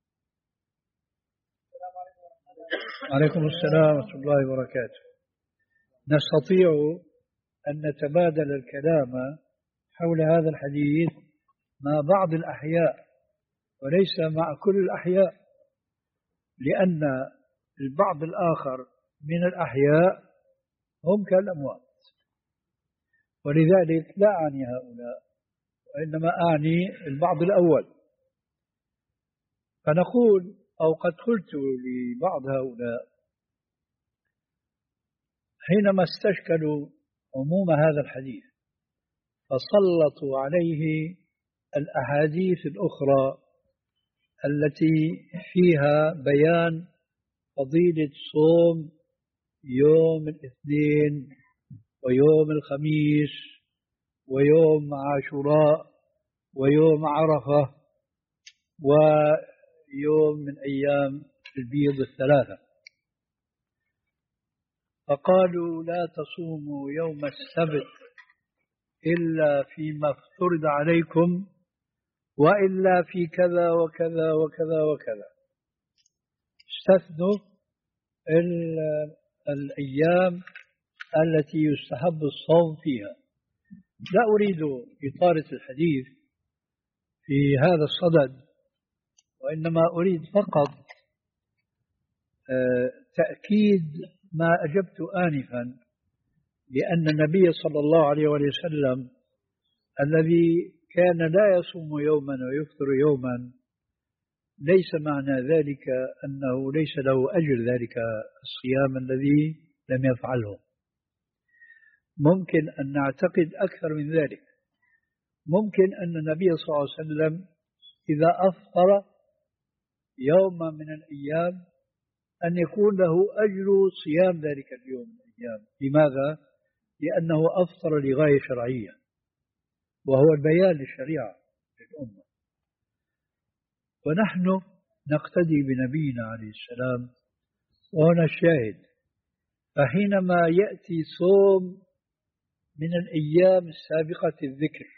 عليكم السلام ورحمة الله وبركاته. نستطيع أن نتبادل الكلام حول هذا الحديث مع بعض الأحياء وليس مع كل الأحياء، لأن البعض الآخر من الأحياء هم كالأموات، ولذلك لا أعني هؤلاء وإنما أعني البعض الأول. فنقول أو قد قلت لبعض هؤلاء حينما استشكلوا عموم هذا الحديث فسلطوا عليه الأحاديث الأخرى التي فيها بيان فضيلة صوم يوم الاثنين ويوم الخميس ويوم عاشوراء ويوم عرفة ويوم من أيام البيض الثلاثة، فقالوا لا تصوموا يوم السبت إلا فيما افترض عليكم وإلا في كذا وكذا وكذا وكذا. استثنوا الأيام التي يستحب الصوم فيها. لا أريد إطالة الحديث في هذا الصدد، وإنما أريد فقط تأكيد ما أجبت آنفا، لأن النبي صلى الله عليه وسلم الذي كان لا يصوم يوما ويفطر يوما ليس معنى ذلك أنه ليس له أجر ذلك الصيام الذي لم يفعله. ممكن أن نعتقد أكثر من ذلك. ممكن أن النبي صلى الله عليه وسلم إذا أفطر يوما من الأيام أن يكون له أجر صيام ذلك اليوم من الأيام. لماذا؟ لأنه أفطر لغاية شرعية، وهو البيان للشريعة للأمة. ونحن نقتدي بنبينا عليه السلام وهنا الشاهد. فحينما يأتي صوم من الأيام السابقة الذكر،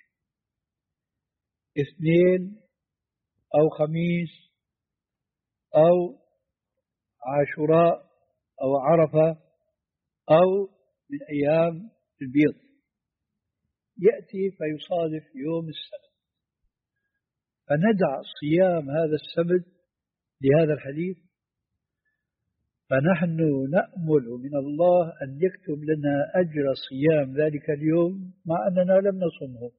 اثنين أو خميس أو عاشوراء أو عرفة أو من أيام البيض، يأتي فيصادف يوم السبت، فندع صيام هذا السبت لهذا الحديث. فنحن نأمل من الله أن يكتب لنا أجر صيام ذلك اليوم مع أننا لم نصمه.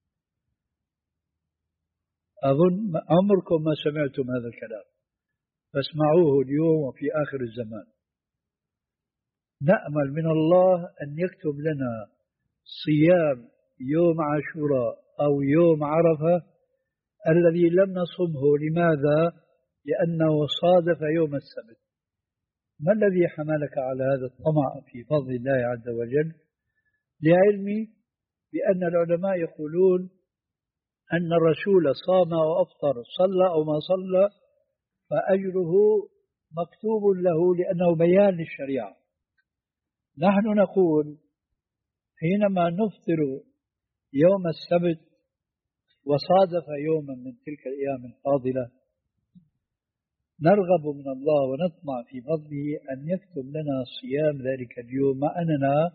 أظن عمركم ما سمعتم هذا الكلام، فاسمعوه اليوم وفي آخر الزمان. نأمل من الله أن يكتب لنا صيام يوم عاشوراء أو يوم عرفة الذي لم نصمه. لماذا؟ لأنه صادف يوم السبت. ما الذي حملك على هذا الطمع في فضل الله عز وجل؟ لعلمي بأن العلماء يقولون أن الرسول صام وأفطر، صلى أو ما صلى، فأجره مكتوب له لأنه بيان للشريعة. نحن نقول حينما نفطر يوم السبت وصادف يوما من تلك الأيام الفاضلة نرغب من الله ونطمع في فضله أن يكتب لنا صيام ذلك اليوم، مع أننا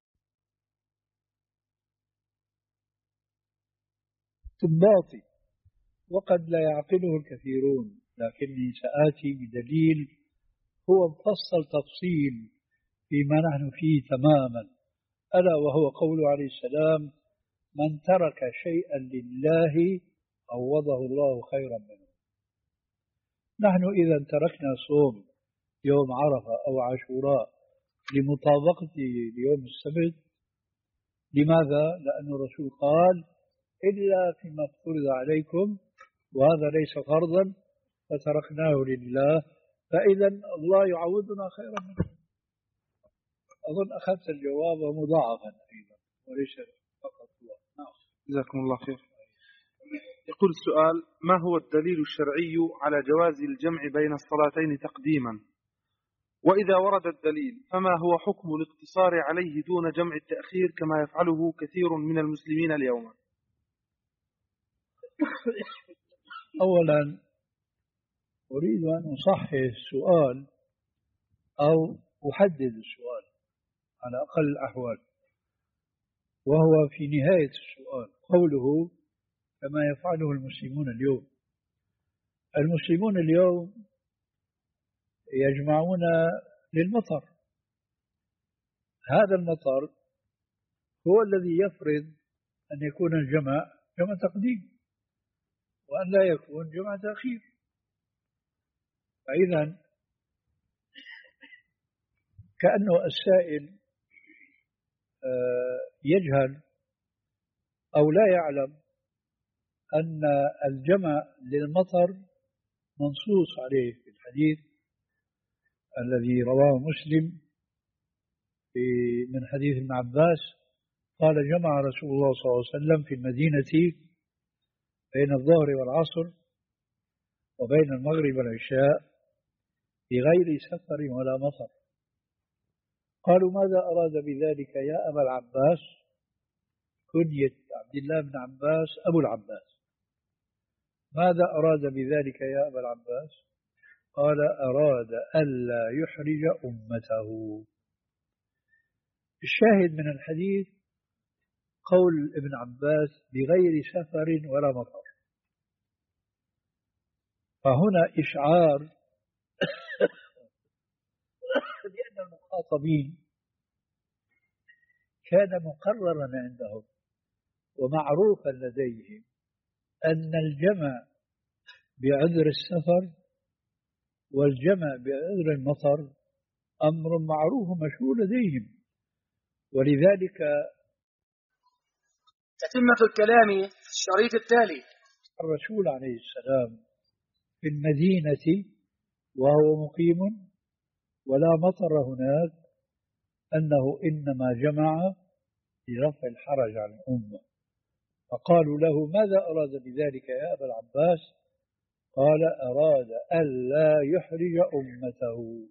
استنباطي وقد لا يعقله الكثيرون، لكني سآتي بدليل هو مفصل تفصيل فيما نحن فيه تماما، ألا وهو قوله عليه السلام: من ترك شيئا لله عوضه الله خيرا منه. نحن إذا تركنا صوم يوم عرفة أو عاشوراء لمطابقته ليوم السبت، لماذا؟ لأن الرسول قال: إلا فيما افترض عليكم، وهذا ليس فرضا فتركناه لله، فإذا الله يعوضنا خيرا منه. أظن أخذت الجواب مضاعفا أيضا وليس فقط الله. نعم. جزاكم الله خير. يقول السؤال: ما هو الدليل الشرعي على جواز الجمع بين الصلاتين تقديما؟ وإذا ورد الدليل فما هو حكم الاقتصار عليه دون جمع التأخير كما يفعله كثير من المسلمين اليوم؟ أولا أريد أن أصحح السؤال أو أحدد السؤال على أقل الأحوال، وهو في نهاية السؤال قوله كما يفعله المسلمون اليوم. المسلمون اليوم يجمعون للمطر، هذا المطر هو الذي يفرض أن يكون الجمع جمع تقديم وأن لا يكون جمع تأخير. فإذا كأنه السائل يجهل أو لا يعلم أن الجمع للمطر منصوص عليه في الحديث الذي رواه مسلم من حديث ابن عباس قال: جمع رسول الله صلى الله عليه وسلم في المدينة بين الظهر والعصر وبين المغرب والعشاء بغير سفر ولا مطر. قالوا: ماذا أراد بذلك يا أبا العباس؟ كنية عبد الله بن عباس أبو العباس. ماذا أراد بذلك يا أبا العباس؟ قال: أراد ألا يحرج أمته. الشاهد من الحديث قول ابن عباس بغير سفر ولا مطر، فهنا إشعار بأن المخاطبين كان مقررا عندهم ومعروفا لديهم أن الجمع بعذر السفر والجمع بعذر المطر أمر معروف مشهور لديهم، ولذلك تتمة الكلام في الشريط التالي: الرسول عليه السلام في المدينة وهو مقيم ولا مطر هناك أنه إنما جمع لرفع الحرج عن الأمة. فقالوا له: ماذا أراد بذلك يا أبا العباس؟ قال: أراد ألا يحرج أمته.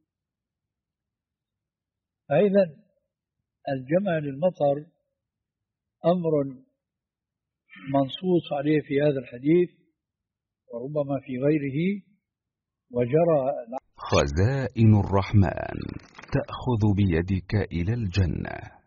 أيضا الجمع للمطر أمر منصوص عليه في هذا الحديث وربما في غيره، وجرى خزائن الرحمن تأخذ بيدك إلى الجنة.